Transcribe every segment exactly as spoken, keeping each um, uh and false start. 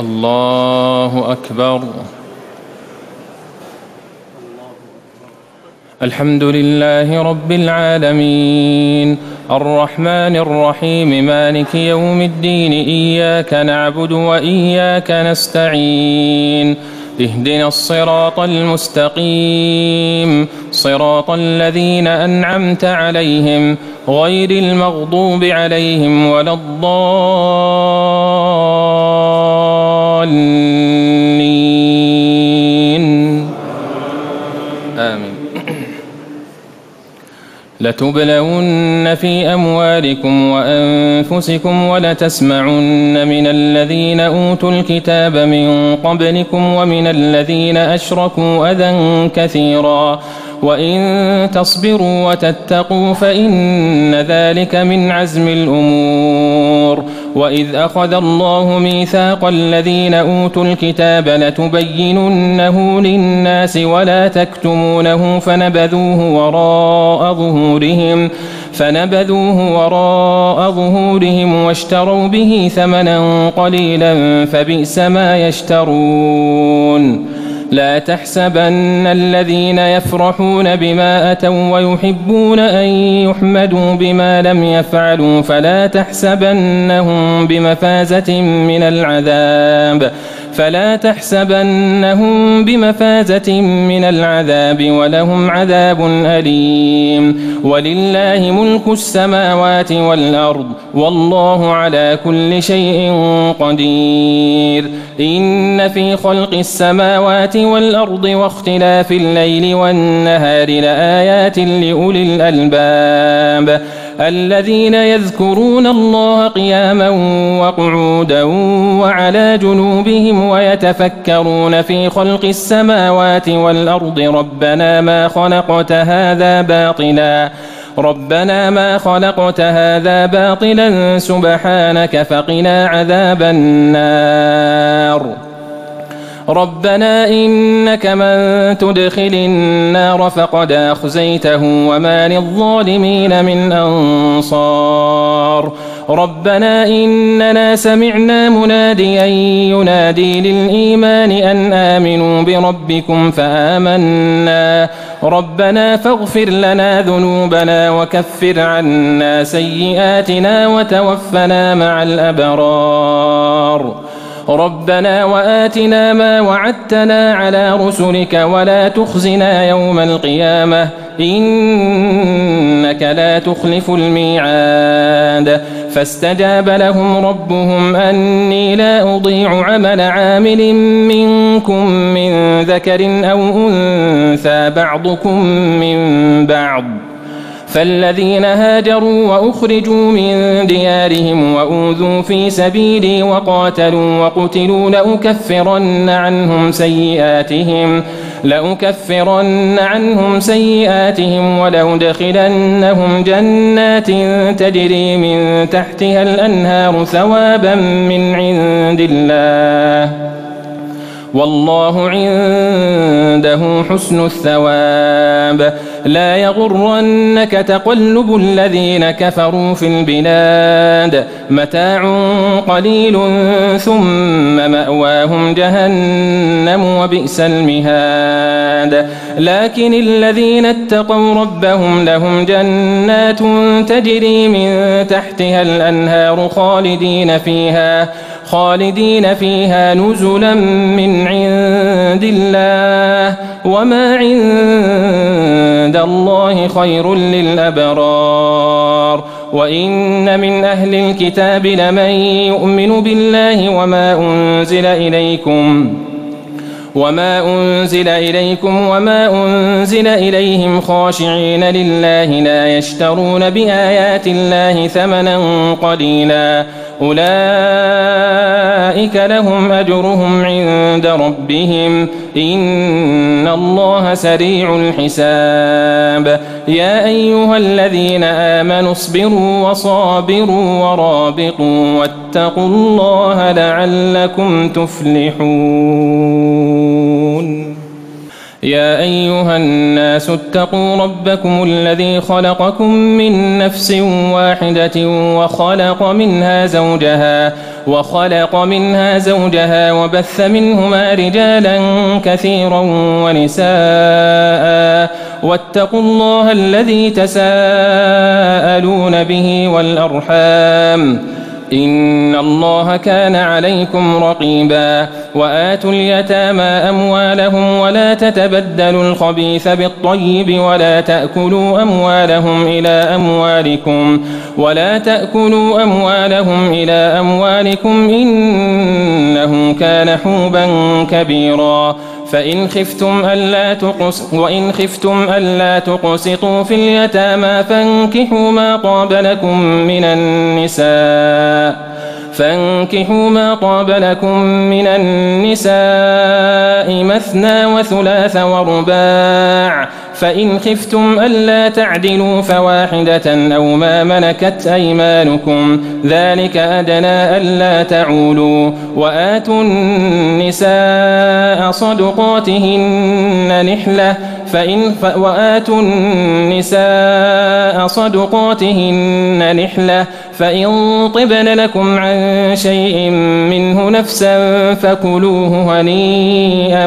الله أكبر. الحمد لله رب العالمين الرحمن الرحيم مالك يوم الدين إياك نعبد وإياك نستعين اهدنا الصراط المستقيم صراط الذين أنعمت عليهم غير المغضوب عليهم ولا الضالين آمين. لتبلون في أموالكم وأنفسكم ولتسمعن من الذين أوتوا الكتاب من قبلكم ومن الذين أشركوا أذى كثيرا وإن تصبروا وتتقوا فإن ذلك من عزم الأمور. وإذ أخذ الله ميثاق الذين أوتوا الكتاب لتبيننه للناس ولا تكتمونه فنبذوه وراء ظهورهم فنبذوه وراء ظهورهم واشتروا به ثمنا قليلا فبئس ما يشترون. لا تحسبن الذين يفرحون بما أتوا ويحبون أن يحمدوا بما لم يفعلوا فلا تحسبنهم بمفازة من العذاب فلا تحسبنهم بمفازة من العذاب ولهم عذاب أليم. ولله ملك السماوات والأرض والله على كل شيء قدير. إن في خلق السماوات والأرض واختلاف الليل والنهار لآيات لأولي الألباب الذين يذكرون الله قياما وقعودا وعلى جنوبهم ويتفكرون في خلق السماوات والأرض ربنا ما خلقت هذا باطلا ربنا ما خلقت هذا باطلا سبحانك فقنا عذاب النار. ربنا إنك من تدخل النار فقد أخزيته وما للظالمين من أنصار. ربنا إننا سمعنا مناديا ينادي للإيمان أن آمنوا بربكم فآمنا ربنا فاغفر لنا ذنوبنا وكفر عنا سيئاتنا وتوفنا مع الأبرار. ربنا وآتنا ما وعدتنا على رسلك ولا تخزنا يوم القيامة إنك لا تخلف الميعاد. فاستجاب لهم ربهم أني لا أضيع عمل عامل منكم من ذكر أو أنثى بعضكم من بعض فالذين هاجروا وأخرجوا من ديارهم وأوذوا في سبيلي وقاتلوا وقتلوا لأكفرن عنهم سيئاتهم لأكفرن عنهم سيئاتهم ولأدخلنهم جنات تجري من تحتها الأنهار ثوابا من عند الله والله عنده حسن الثواب. لا يغرنك تقلب الذين كفروا في البلاد متاع قليل ثم مأواهم جهنم وبئس المهاد. لكن الذين اتقوا ربهم لهم جنات تجري من تحتها الأنهار خالدين فيها خالدين فيها نزلا من عند الله وما عند الله خير للأبرار. وإن من أهل الكتاب لمن يؤمن بالله وما أنزل إليكم وما أنزل إليكم وما أنزل إليهم خاشعين لله لا يشترون بآيات الله ثمنا قليلا أولئك لهم أجرهم عند ربهم إن الله سريع الحساب. يا أيها الذين آمنوا اصبروا وصابروا ورابطوا واتقوا الله لعلكم تفلحون. يا أيها الناس اتقوا ربكم الذي خلقكم من نفس واحدة وخلق منها زوجها وخلق منها زوجها وبث منهما رجالا كثيرا ونساء واتقوا الله الذي تساءلون به والأرحام إن الله كان عليكم رقيبا وآتوا اليتامى أموالهم ولا تتبدلوا الخبيث بالطيب ولا تأكلوا أموالهم إلى أموالكم ولا تأكلوا أموالهم إلى أموالكم إنه كان حوبا كبيرا فإن خفتم ألا تقسط وإن خفتم ألا تقسطوا في اليتامى فانكحوا ما طاب لكم من النساء فانكحوا ما طاب لكم من النساء مثنى وثلاث ورباع فإن خفتم ألا تعدلوا فواحدة أو ما ملكت أيمانكم ذلك أدنى ألا تعولوا وآتوا النساء صدقاتهن نحلة فإن ف... وآتوا النساء صدقاتهن نحلة فإن طبن لكم عن شيء منه نفسا فكلوه هنيئا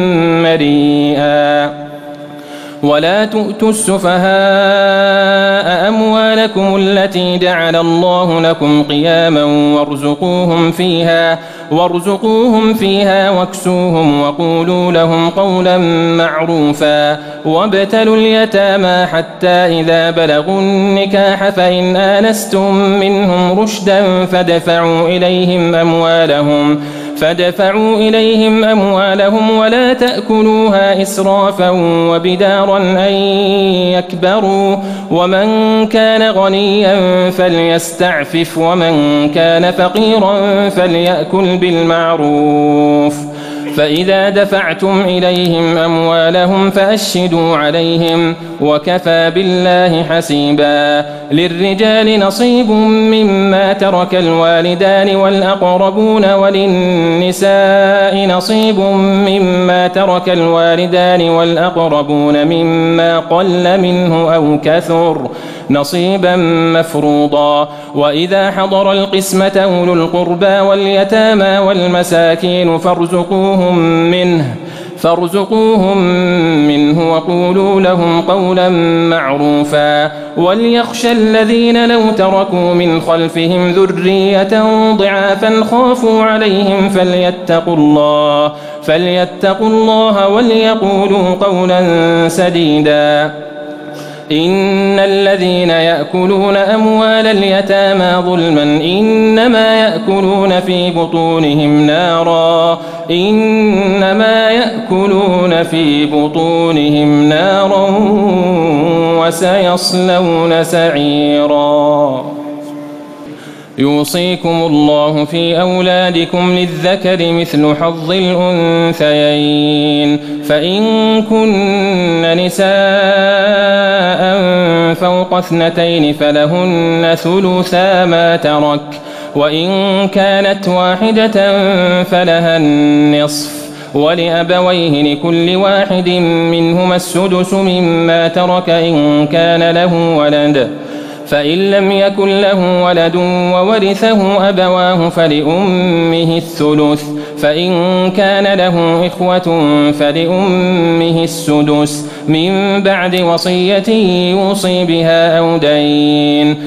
مريئا ولا تؤتوا السفهاء أموالكم التي جعل الله لكم قياما وارزقوهم فيها وارزقوهم فيها واكسوهم وقولوا لهم قولا معروفا وابتلوا اليتامى حتى إذا بلغوا النكاح فإن آنستم منهم رشدا فادفعوا إليهم أموالهم فادفعوا إليهم أموالهم ولا تأكلوها إسرافا وبدارا أن يكبروا ومن كان غنيا فليستعفف ومن كان فقيرا فليأكل بالمعروف فإذا دفعتم إليهم أموالهم فأشهدوا عليهم وكفى بالله حسيبا للرجال نصيب مما ترك الوالدان والأقربون وللنساء نصيب مما ترك الوالدان والأقربون مما قل منه أو كثر نصيبا مفروضا وإذا حضر القسمة أولو القربى واليتامى والمساكين فارزقوهم منه فارزقوهم منه وقولوا لهم قولا معروفا وليخشى الذين لو تركوا من خلفهم ذرية ضعافا خافوا عليهم فليتقوا الله فليتقوا الله وليقولوا قولا سديدا إن الذين يأكلون أموال اليتامى ظلما إنما يأكلون في بطونهم نارا إنما يأكلون في بطونهم نارا وسيصلون سعيرا يوصيكم الله في أولادكم للذكر مثل حظ الأنثيين فإن كن نساء فوق اثنتين فلهن ثلثا ما ترك وإن كانت واحدة فلها النصف ولأبويه لكل واحد منهما السدس مما ترك إن كان له ولد فإن لم يكن له ولد وورثه أبواه فلأمه الثلث فإن كان له إخوة فلأمه السدس من بعد وصية يوصي بها أو دين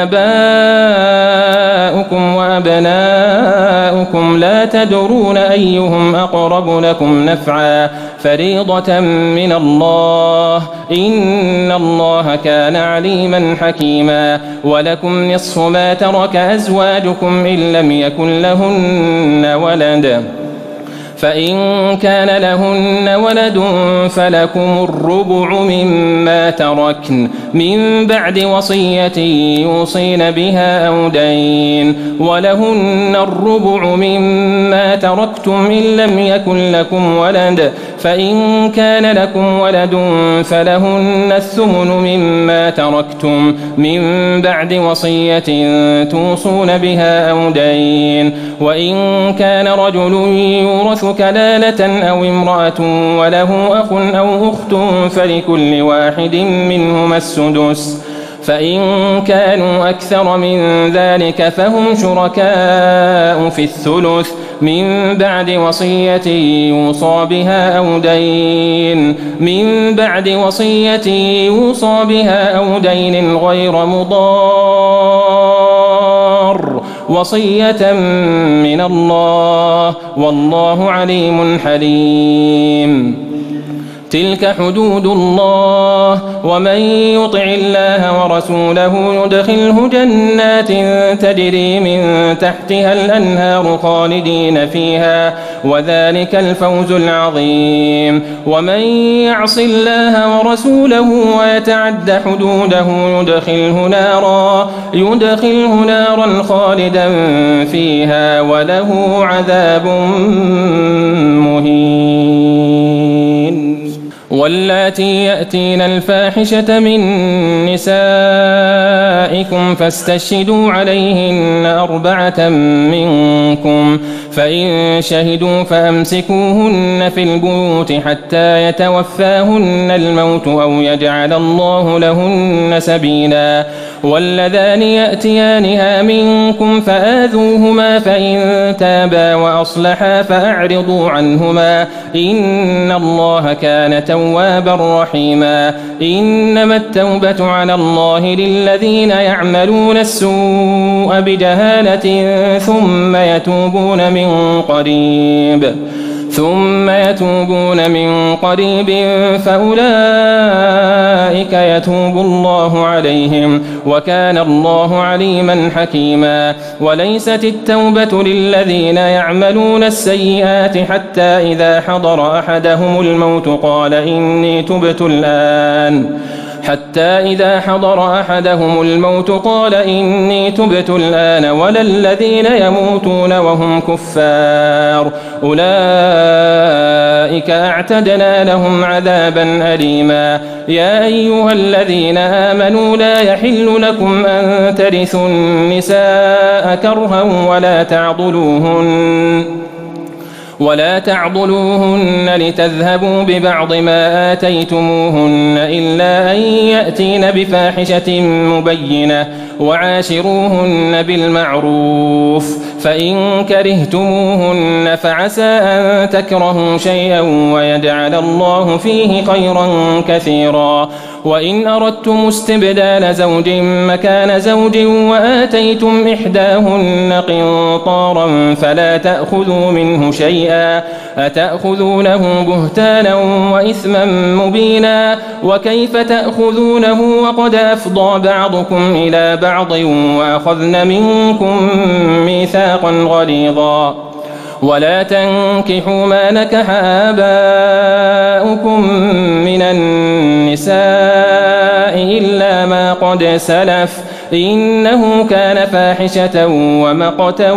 آباؤكم وأبناؤكم لا تدرون أيهم أقرب لكم نفعا فريضة من الله إن الله كان عليما حكيما ولكم نصف ما ترك أزواجكم إن لم يكن لهن ولد فإن كان لهن ولد فلكم الربع مما تركن من بعد وصية يوصين بها أو دين ولهن الربع مما تركتم إن لم يكن لكم ولد فإن كان لكم ولد فلهن الثمن مما تركتم من بعد وصية توصون بها أو دين وإن كان رجل يورث كلالة أو امرأة وله أخ أو أخت فلكل واحد منهما السدس فإن كانوا أكثر من ذلك فهم شركاء في الثلث من بعد وصية يوصى بها أو دين من بعد وصية يوصى بها أو دين غير مضار وصية من الله والله عليم حليم. تلك حدود الله ومن يطع الله ورسوله يدخله جنات تجري من تحتها الأنهار خالدين فيها وذلك الفوز العظيم. ومن يعص الله ورسوله ويتعد حدوده يدخله نارا يدخله نارا خالدا فيها وله عذاب مهين. واللاتي يأتين الفاحشة من نسائكم فاستشهدوا عليهن أربعة منكم فإن شهدوا فأمسكوهن في البيوت حتى يتوفاهن الموت أو يجعل الله لهن سبيلا. واللذان يأتيانها منكم فآذوهما فإن تابا وأصلحا فأعرضوا عنهما إن الله كان توابا رحيما. إنما التوبة على الله للذين يعملون السوء بجهالة ثم يتوبون من قريب ثم يتوبون من قريب فأولئك يتوب الله عليهم وكان الله عليما حكيما. وليست التوبة للذين يعملون السيئات حتى إذا حضر أحدهم الموت قال إني تبت الآن حتى إذا حضر أحدهم الموت قال إني تبت الآن ولا الذين يموتون وهم كفار أولئك أعتدنا لهم عذابا أليما. يا أيها الذين آمنوا لا يحل لكم أن ترثوا النساء كرها ولا تعضلوهن ولا تعضلوهن لتذهبوا ببعض ما آتيتموهن إلا أن يأتين بفاحشة مبينة وعاشروهن بالمعروف فإن كرهتموهن فعسى أن تكرهوا شيئا ويجعل الله فيه خيرا كثيرا. وإن أردتم استبدال زوج مكان زوج وآتيتم إحداهن قنطارا فلا تأخذوا منه شيئا أتأخذونه بهتانا وإثما مبينا. وكيف تأخذونه وقد أفضى بعضكم إلى بعض وأخذن منكم ميثاقا غليظا. ولا تنكحوا ما نكح آباؤكم من النساء إلا ما قد سلف إنه كان فاحشة ومقتا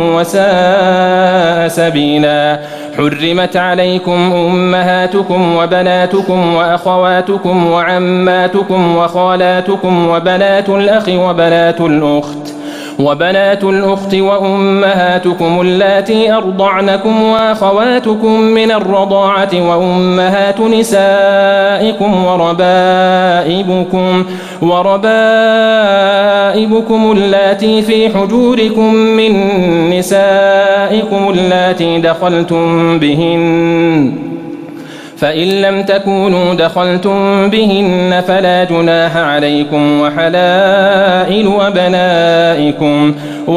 وساء سبيلا. حرمت عليكم أمهاتكم وبناتكم وأخواتكم وعماتكم وخالاتكم وبنات الأخ وبنات الأخت وبنات الأخت وأمهاتكم اللاتي أرضعنكم وأخواتكم من الرضاعة وأمهات نسائكم وربائبكم وربائبكم اللاتي في حجوركم من نسائكم اللاتي دخلتم بهن فإن لم تكونوا دخلتم بهن فلا جناح عليكم وحلائل أبنائكم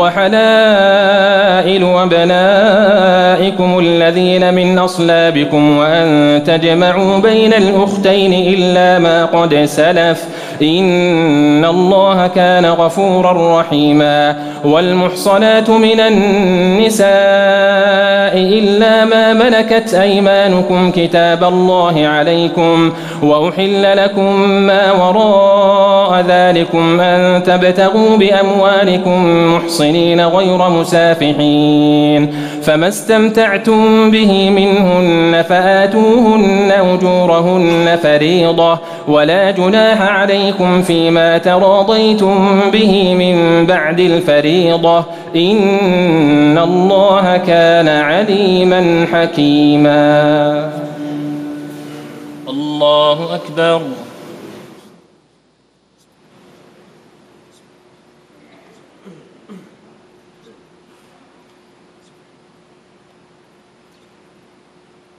وحلائل أبنائكم الذين من أصلابكم وأن تجمعوا بين الأختين إلا ما قد سلف إن الله كان غفورا رحيما. والمحصنات من النساء إلا ما ملكت أيمانكم كتاب الله عليكم وأحل لكم ما وراء ذلكم أن تبتغوا بأموالكم محصنين غير مسافحين فما استمتعتم به منهن فآتوهن أجورهن فريضة ولا جناح عليكم فيما تراضيتم به من بعد الفريضة إن الله كان عليما حكيما. الله أكبر.